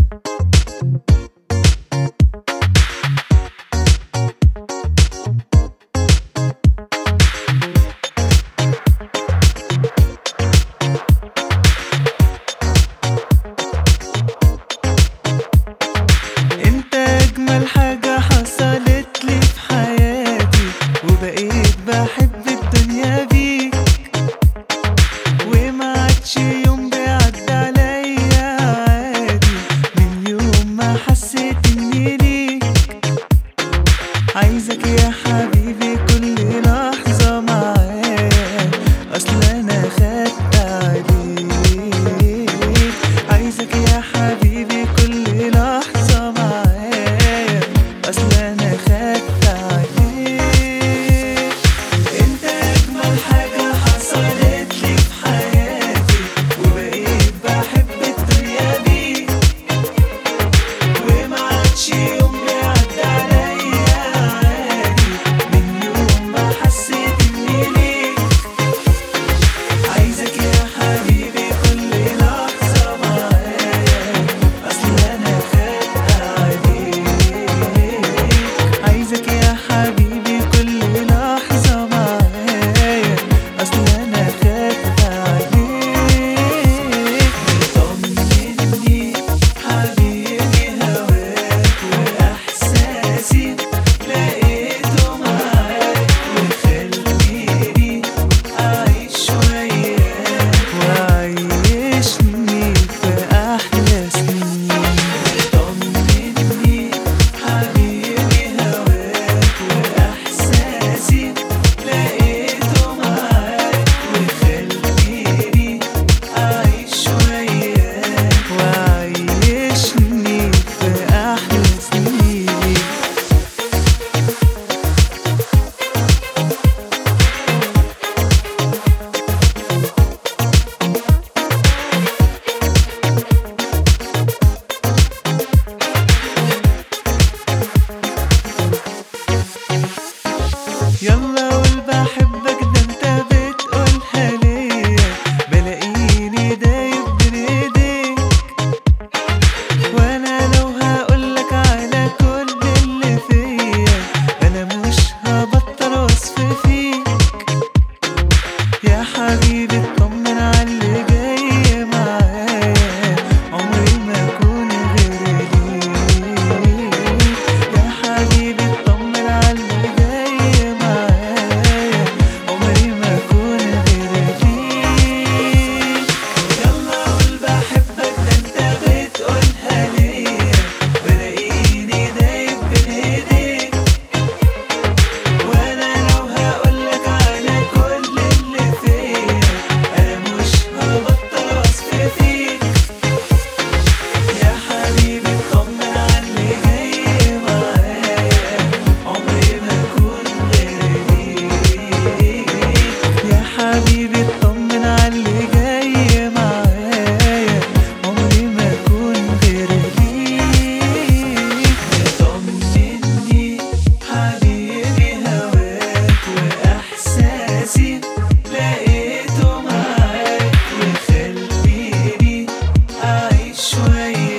عايزك يا حبيبي كل لحظة معايا، أصل أنا خدت عليك. عايزك يا حبيبي كل لحظة معايا، أصل أنا خدت عليك. أنت أجمل حاجة حصلت لي في حياتي، وبقيت بحب الدنيا بيك، وما عادش يوم بيعدي عليا عادي من يوم ما حسيت إني ليك. عايزك يا حبيبي كل لحظة معايا، أصل أنا خدت عليك. عايزك يا حبيبي كل لحظة معايا، أصل أنا خدت عليك. طمني حبيبي هواك وإحساسي لقيته معاك، وخليني أعيش وياك وعيشني في أحلى سنين. طمني حبيبي هواك وإحساسي لقيته معاك، وخليني أعيش وياك وعيشني في أحلى سنين. يلا قول بحبك، ده انت بتقولها ليا، بلاقيني دايب بين ايديك. وانا لو هقولك على كل اللي فيا، انا مش هبطل وصف فيك. يا حبيبي اطمن عاللي جاي معايا، عمري ما اكون غير ليك. يا حبيبي اطمن عاللي جاي معايا، عمري ما اكون غير ليك. يلا قول بحبك، ده انت بتقولها ليا، بلاقيني دايب بين ايديك. وانا لو هقولك على كل اللي فيا، انا مش هبطل وصف فيك. يا حبيبي اطمن عاللي جاي معايا، عمري ما اكون غير ليك. يا حبيبي اطمن عاللي جاي معايا، عمري ما اكون غير ليك. طمني حبيبي هواك وإحساسي لقيته معاك، وخليني أعيش وياك